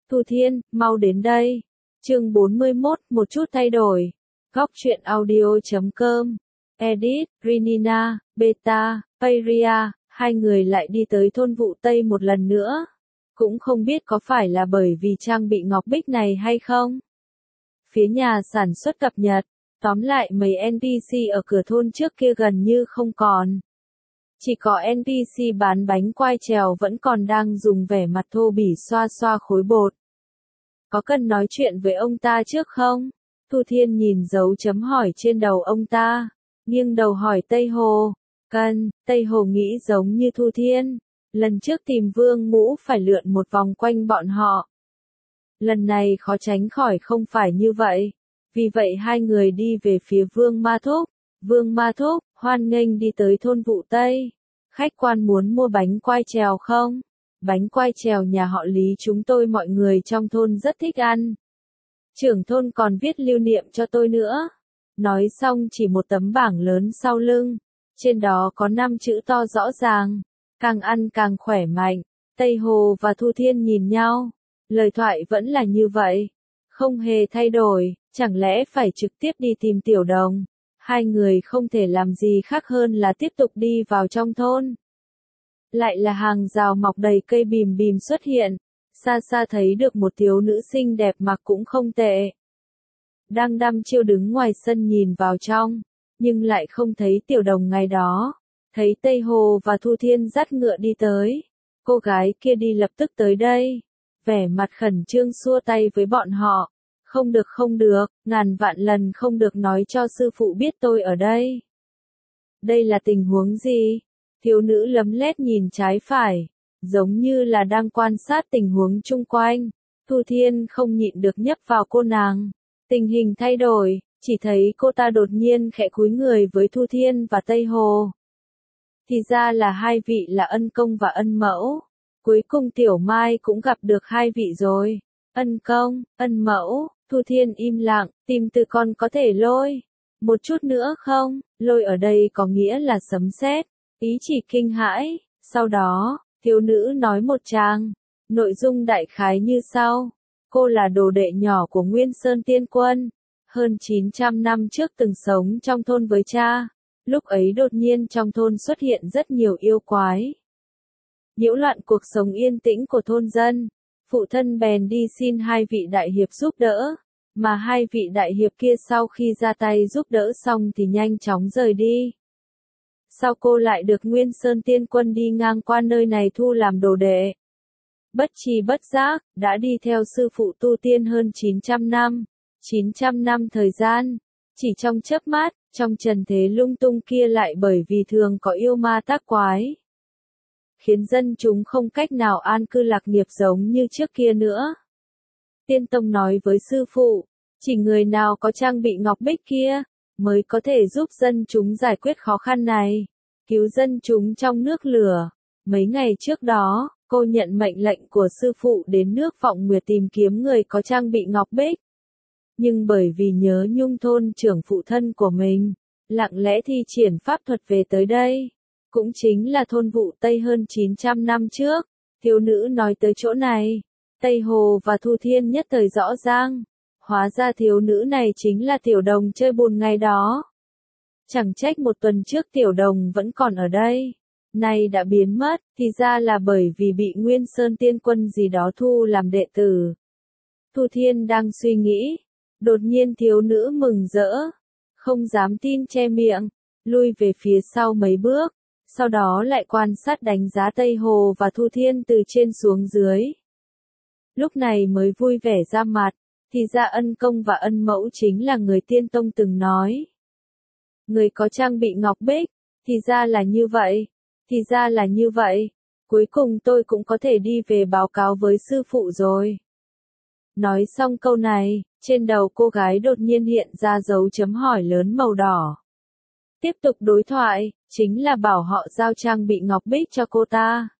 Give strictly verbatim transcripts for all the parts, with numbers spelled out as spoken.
Thu Thiên, mau đến đây. Chương bốn mươi mốt, một chút thay đổi. Góc truyện audio.com. Edit, Rinina, Beta, Pairia, hai người lại đi tới thôn Vụ Tây một lần nữa. Cũng không biết có phải là bởi vì trang bị ngọc bích này hay không. Phía nhà sản xuất cập nhật, tóm lại mấy en pê xê ở cửa thôn trước kia gần như không còn. Chỉ có en pê xê bán bánh quai trèo vẫn còn đang dùng vẻ mặt thô bỉ xoa xoa khối bột. Có cần nói chuyện với ông ta trước không? Thu Thiên nhìn dấu chấm hỏi trên đầu ông ta, nghiêng đầu hỏi Tây Hồ. Cần, Tây Hồ nghĩ giống như Thu Thiên. Lần trước tìm Vương Ngũ phải lượn một vòng quanh bọn họ. Lần này khó tránh khỏi không phải như vậy. Vì vậy hai người đi về phía Vương Ma Thúc. Vương Ma Thúc, hoan nghênh đi tới thôn Vụ Tây. Khách quan muốn mua bánh quai trèo không? Bánh quai trèo nhà họ Lý chúng tôi mọi người trong thôn rất thích ăn. Trưởng thôn còn viết lưu niệm cho tôi nữa. Nói xong chỉ một tấm bảng lớn sau lưng. Trên đó có năm chữ to rõ ràng. Càng ăn càng khỏe mạnh. Tây Hồ và Thu Thiên nhìn nhau. Lời thoại vẫn là như vậy. Không hề thay đổi. Chẳng lẽ phải trực tiếp đi tìm Tiểu Đồng? Hai người không thể làm gì khác hơn là tiếp tục đi vào trong thôn. Lại là hàng rào mọc đầy cây bìm bìm xuất hiện. Xa xa thấy được một thiếu nữ xinh đẹp mặc cũng không tệ. Đang đăm chiêu đứng ngoài sân nhìn vào trong. Nhưng lại không thấy Tiểu Đồng ngày đó. Thấy Tây Hồ và Thu Thiên dắt ngựa đi tới. Cô gái kia đi lập tức tới đây. Vẻ mặt khẩn trương xua tay với bọn họ. Không được không được, ngàn vạn lần không được nói cho sư phụ biết tôi ở đây. Đây là tình huống gì? Thiếu nữ lấm lét nhìn trái phải, giống như là đang quan sát tình huống chung quanh. Thu Thiên không nhịn được nhấp vào cô nàng. Tình hình thay đổi, chỉ thấy cô ta đột nhiên khẽ cúi người với Thu Thiên và Tây Hồ. Thì ra là hai vị là Ân Công và Ân Mẫu. Cuối cùng Tiểu Mai cũng gặp được hai vị rồi. Ân Công, Ân Mẫu. Thu Thiên im lặng, tìm từ con có thể lôi. Một chút nữa không? Lôi ở đây có nghĩa là sấm sét, ý chỉ kinh hãi. Sau đó, thiếu nữ nói một tràng. Nội dung đại khái như sau. Cô là đồ đệ nhỏ của Nguyên Sơn Tiên Quân. Hơn chín trăm năm trước từng sống trong thôn với cha. Lúc ấy đột nhiên trong thôn xuất hiện rất nhiều yêu quái. Nhiễu loạn cuộc sống yên tĩnh của thôn dân. Phụ thân bèn đi xin hai vị đại hiệp giúp đỡ, mà hai vị đại hiệp kia sau khi ra tay giúp đỡ xong thì nhanh chóng rời đi. Sau cô lại được Nguyên Sơn Tiên Quân đi ngang qua nơi này thu làm đồ đệ. Bất tri bất giác, đã đi theo sư phụ tu tiên hơn chín trăm năm. chín trăm năm thời gian, chỉ trong chớp mắt, trong trần thế lung tung kia lại bởi vì thường có yêu ma tác quái. Khiến dân chúng không cách nào an cư lạc nghiệp giống như trước kia nữa. Tiên Tông nói với sư phụ, chỉ người nào có trang bị ngọc bích kia, mới có thể giúp dân chúng giải quyết khó khăn này, cứu dân chúng trong nước lửa. Mấy ngày trước đó, cô nhận mệnh lệnh của sư phụ đến nước Vọng Nguyệt tìm kiếm người có trang bị ngọc bích. Nhưng bởi vì nhớ nhung thôn trưởng phụ thân của mình, lặng lẽ thi triển pháp thuật về tới đây. Cũng chính là thôn Vụ Tây hơn chín trăm năm trước. Thiếu nữ nói tới chỗ này. Tây Hồ và Thu Thiên nhất thời rõ ràng. Hóa ra thiếu nữ này chính là Tiểu Đồng chơi bùn ngày đó. Chẳng trách một tuần trước Tiểu Đồng vẫn còn ở đây. Nay đã biến mất, thì ra là bởi vì bị Nguyên Sơn Tiên Quân gì đó thu làm đệ tử. Thu Thiên đang suy nghĩ. Đột nhiên thiếu nữ mừng rỡ. Không dám tin che miệng. Lui về phía sau mấy bước. Sau đó lại quan sát đánh giá Tây Hồ và Thu Thiên từ trên xuống dưới. Lúc này mới vui vẻ ra mặt, thì ra Ân Công và Ân Mẫu chính là người Tiên Tông từng nói. Người có trang bị ngọc bích, thì ra là như vậy, thì ra là như vậy, cuối cùng tôi cũng có thể đi về báo cáo với sư phụ rồi. Nói xong câu này, trên đầu cô gái đột nhiên hiện ra dấu chấm hỏi lớn màu đỏ. Tiếp tục đối thoại, chính là bảo họ giao trang bị ngọc bích cho cô ta.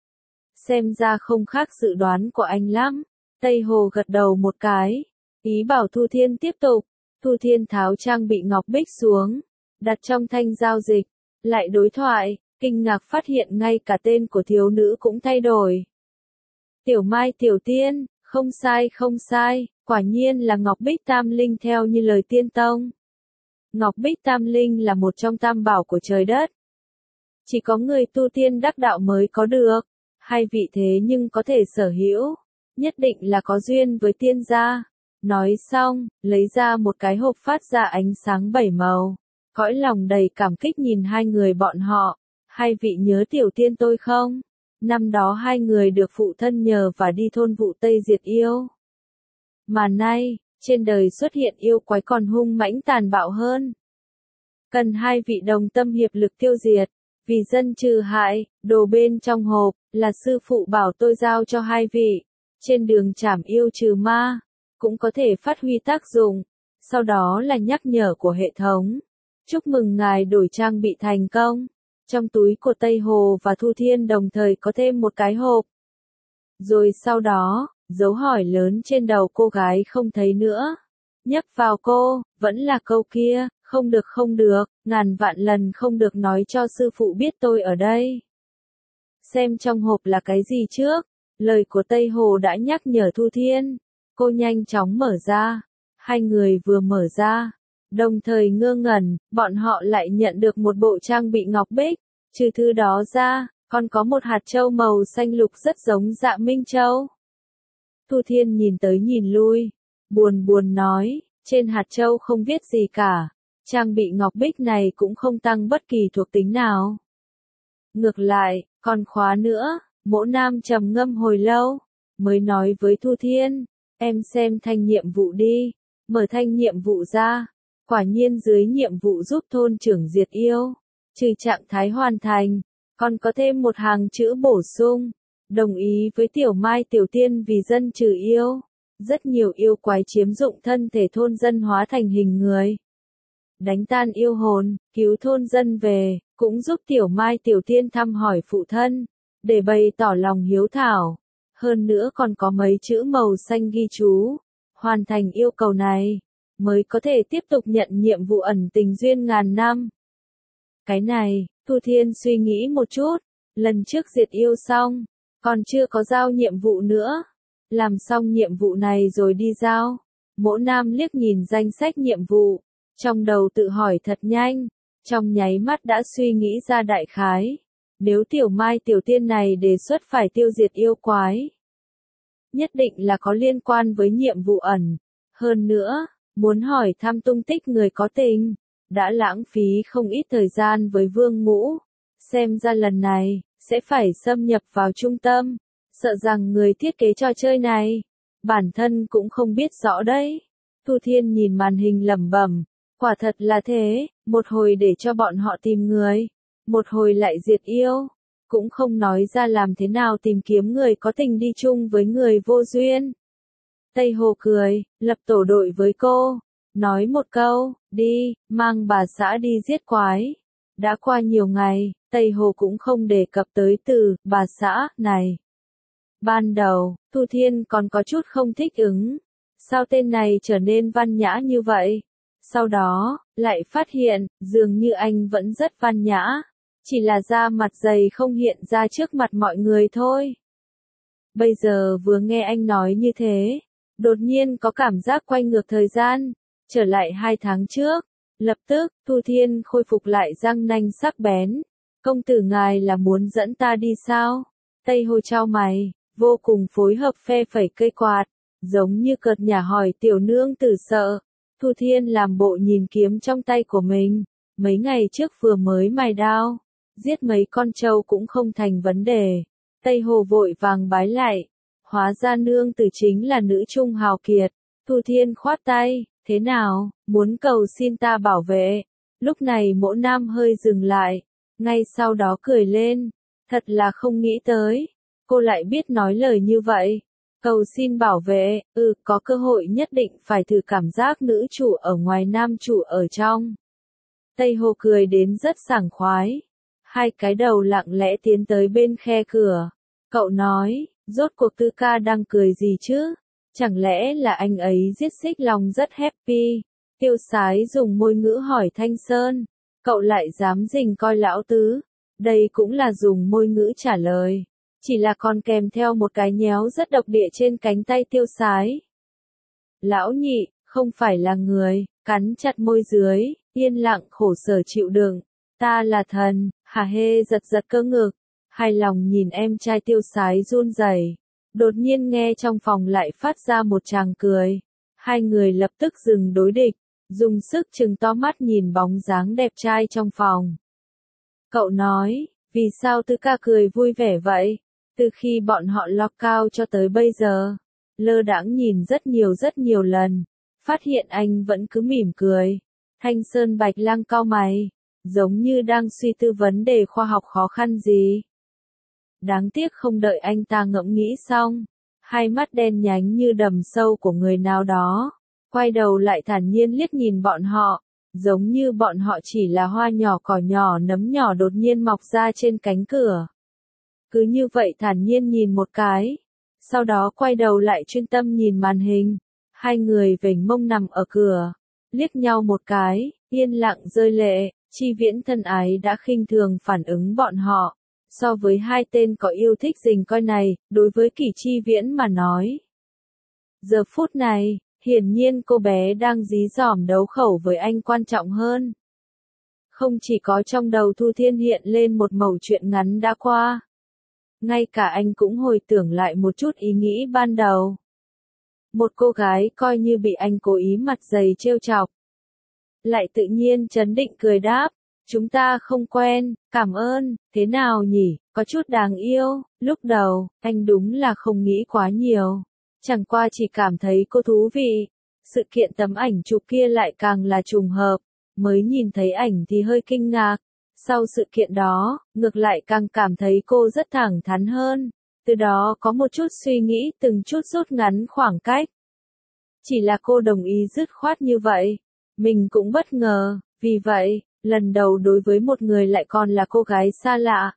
Xem ra không khác dự đoán của anh lắm. Tây Hồ gật đầu một cái, ý bảo Thu Thiên tiếp tục. Thu Thiên tháo trang bị ngọc bích xuống, đặt trong thanh giao dịch, lại đối thoại, kinh ngạc phát hiện ngay cả tên của thiếu nữ cũng thay đổi. Tiểu Mai Tiểu Tiên, Không sai không sai, quả nhiên là Ngọc Bích Tam Linh theo như lời tiên tông. Ngọc Bích Tam Linh là một trong tam bảo của trời đất. Chỉ có người tu tiên đắc đạo mới có được, hai vị thế nhưng có thể sở hữu, nhất định là có duyên với tiên gia. Nói xong, lấy ra một cái hộp phát ra ánh sáng bảy màu. Cõi lòng đầy cảm kích nhìn hai người bọn họ. Hai vị nhớ tiểu tiên tôi không? Năm đó hai người được phụ thân nhờ và đi thôn vụ Tây diệt yêu. Mà nay, trên đời xuất hiện yêu quái còn hung mãnh tàn bạo hơn. Cần hai vị đồng tâm hiệp lực tiêu diệt, vì dân trừ hại. Đồ bên trong hộp, là sư phụ bảo tôi giao cho hai vị. Trên đường trảm yêu trừ ma, cũng có thể phát huy tác dụng. Sau đó là nhắc nhở của hệ thống. Chúc mừng ngài đổi trang bị thành công. Trong túi của Tây Hồ và Thu Thiên đồng thời có thêm một cái hộp. Rồi sau đó, dấu hỏi lớn trên đầu cô gái không thấy nữa. Nhắc vào cô, vẫn là câu kia, không được không được, ngàn vạn lần không được nói cho sư phụ biết tôi ở đây. Xem trong hộp là cái gì trước, lời của Tây Hồ đã nhắc nhở Thu Thiên. Cô nhanh chóng mở ra, hai người vừa mở ra, đồng thời ngơ ngẩn, bọn họ lại nhận được một bộ trang bị ngọc bích, trừ thứ đó ra, còn có một hạt châu màu xanh lục rất giống Dạ Minh Châu. Thu Thiên nhìn tới nhìn lui, buồn buồn nói, trên hạt châu không viết gì cả, trang bị ngọc bích này cũng không tăng bất kỳ thuộc tính nào. Ngược lại, còn khóa nữa, Mỗ Nam trầm ngâm hồi lâu, mới nói với Thu Thiên, em xem thanh nhiệm vụ đi, mở thanh nhiệm vụ ra, quả nhiên dưới nhiệm vụ giúp thôn trưởng diệt yêu, trừ trạng thái hoàn thành, còn có thêm một hàng chữ bổ sung, đồng ý với Tiểu Mai Tiểu Tiên vì dân trừ yêu, rất nhiều yêu quái chiếm dụng thân thể thôn dân hóa thành hình người. Đánh tan yêu hồn, cứu thôn dân về, cũng giúp Tiểu Mai Tiểu Tiên thăm hỏi phụ thân, để bày tỏ lòng hiếu thảo. Hơn nữa còn có mấy chữ màu xanh ghi chú, hoàn thành yêu cầu này, mới có thể tiếp tục nhận nhiệm vụ ẩn tình duyên ngàn năm. Cái này, Thu Thiên suy nghĩ một chút, lần trước diệt yêu xong, còn chưa có giao nhiệm vụ nữa. Làm xong nhiệm vụ này rồi đi giao. Mỗ Nam liếc nhìn danh sách nhiệm vụ, trong đầu tự hỏi thật nhanh, trong nháy mắt đã suy nghĩ ra đại khái. Nếu Tiểu Mai Tiểu Tiên này đề xuất phải tiêu diệt yêu quái, nhất định là có liên quan với nhiệm vụ ẩn. Hơn nữa, muốn hỏi thăm tung tích người có tình, đã lãng phí không ít thời gian với Vương Ngũ. Xem ra lần này, sẽ phải xâm nhập vào trung tâm. Sợ rằng người thiết kế trò chơi này, bản thân cũng không biết rõ đấy. Thu Thiên nhìn màn hình lẩm bẩm, quả thật là thế, một hồi để cho bọn họ tìm người, một hồi lại diệt yêu, cũng không nói ra làm thế nào tìm kiếm người có tình đi chung với người vô duyên. Tây Hồ cười, lập tổ đội với cô, nói một câu, đi, mang bà xã đi giết quái. Đã qua nhiều ngày, Tây Hồ cũng không đề cập tới từ bà xã này. Ban đầu, Thu Thiên còn có chút không thích ứng. Sao tên này trở nên văn nhã như vậy? Sau đó, lại phát hiện, dường như anh vẫn rất văn nhã. Chỉ là da mặt dày không hiện ra trước mặt mọi người thôi. Bây giờ vừa nghe anh nói như thế, đột nhiên có cảm giác quay ngược thời gian, trở lại hai tháng trước. Lập tức, Thu Thiên khôi phục lại răng nanh sắc bén. Công tử ngài là muốn dẫn ta đi sao? Tây Hồ trao mày, vô cùng phối hợp phe phẩy cây quạt, giống như cợt nhả hỏi tiểu nương tử sợ. Thu Thiên làm bộ nhìn kiếm trong tay của mình, mấy ngày trước vừa mới mài đao, giết mấy con trâu cũng không thành vấn đề. Tây Hồ vội vàng bái lại, hóa ra nương tử chính là nữ trung hào kiệt. Thu Thiên khoát tay, thế nào, muốn cầu xin ta bảo vệ? Lúc này Mỗ Nam hơi dừng lại, ngay sau đó cười lên, thật là không nghĩ tới, cô lại biết nói lời như vậy. Cầu xin bảo vệ, ừ, có cơ hội nhất định phải thử cảm giác nữ chủ ở ngoài nam chủ ở trong. Tây Hồ cười đến rất sảng khoái, hai cái đầu lặng lẽ tiến tới bên khe cửa. Cậu nói, rốt cuộc Tư ca đang cười gì chứ? Chẳng lẽ là anh ấy giết Xích Long rất happy? Tiêu Sái dùng môi ngữ hỏi Thanh Sơn, cậu lại dám rình coi lão tứ? Đây cũng là dùng môi ngữ trả lời. Chỉ là còn kèm theo một cái nhéo rất độc địa trên cánh tay Tiêu Sái. Lão nhị, không phải là người, cắn chặt môi dưới, yên lặng khổ sở chịu đựng. Ta là thần, Hà Hê giật giật cơ ngực, hài lòng nhìn em trai Tiêu Sái run rẩy. Đột nhiên nghe trong phòng lại phát ra một tràng cười. Hai người lập tức dừng đối địch, dùng sức trừng to mắt nhìn bóng dáng đẹp trai trong phòng. Cậu nói, vì sao Tư ca cười vui vẻ vậy? Từ khi bọn họ lock cao cho tới bây giờ, lơ đãng nhìn rất nhiều rất nhiều lần, phát hiện anh vẫn cứ mỉm cười. Thanh Sơn Bạch Lang cau mày, giống như đang suy tư vấn đề khoa học khó khăn gì. Đáng tiếc không đợi anh ta ngẫm nghĩ xong, hai mắt đen nhánh như đầm sâu của người nào đó, quay đầu lại thản nhiên liếc nhìn bọn họ, giống như bọn họ chỉ là hoa nhỏ cỏ nhỏ nấm nhỏ đột nhiên mọc ra trên cánh cửa. Cứ như vậy thản nhiên nhìn một cái, sau đó quay đầu lại chuyên tâm nhìn màn hình. Hai người vểnh mông nằm ở cửa, liếc nhau một cái, yên lặng rơi lệ. Chi Viễn thân ái đã khinh thường phản ứng bọn họ. So với hai tên có yêu thích rình coi này, đối với Kỷ Chi Viễn mà nói, giờ phút này, hiển nhiên cô bé đang dí dỏm đấu khẩu với anh quan trọng hơn. Không chỉ có trong đầu Thu Thiên hiện lên một mẩu chuyện ngắn đã qua, ngay cả anh cũng hồi tưởng lại một chút ý nghĩ ban đầu. Một cô gái coi như bị anh cố ý mặt dày trêu chọc, lại tự nhiên trấn định cười đáp, chúng ta không quen, cảm ơn, thế nào nhỉ, có chút đáng yêu. Lúc đầu, anh đúng là không nghĩ quá nhiều, chẳng qua chỉ cảm thấy cô thú vị. Sự kiện tấm ảnh chụp kia lại càng là trùng hợp, mới nhìn thấy ảnh thì hơi kinh ngạc. Sau sự kiện đó, ngược lại càng cảm thấy cô rất thẳng thắn hơn, từ đó có một chút suy nghĩ từng chút rút ngắn khoảng cách. Chỉ là cô đồng ý dứt khoát như vậy, mình cũng bất ngờ, vì vậy, lần đầu đối với một người lại còn là cô gái xa lạ.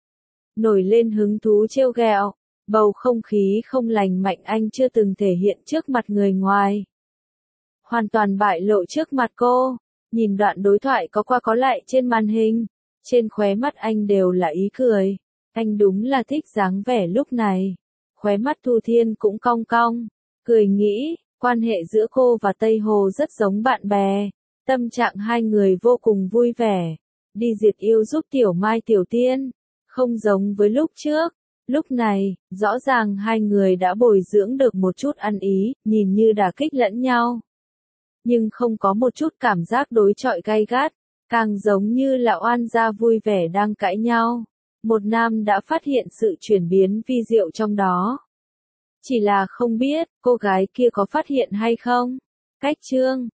Nổi lên hứng thú trêu ghẹo, bầu không khí không lành mạnh anh chưa từng thể hiện trước mặt người ngoài. Hoàn toàn bại lộ trước mặt cô, nhìn đoạn đối thoại có qua có lại trên màn hình, trên khóe mắt anh đều là ý cười. Anh đúng là thích dáng vẻ lúc này. Khóe mắt Thu Thiên cũng cong cong, cười nghĩ, quan hệ giữa cô và Tây Hồ rất giống bạn bè. Tâm trạng hai người vô cùng vui vẻ. Đi diệt yêu giúp Tiểu Mai Tiểu Tiên, không giống với lúc trước. Lúc này, rõ ràng hai người đã bồi dưỡng được một chút ăn ý, nhìn như đả kích lẫn nhau. Nhưng không có một chút cảm giác đối chọi gay gắt, càng giống như là oan gia vui vẻ đang cãi nhau. Một nam đã phát hiện sự chuyển biến vi diệu trong đó. Chỉ là không biết, cô gái kia có phát hiện hay không? Cách chương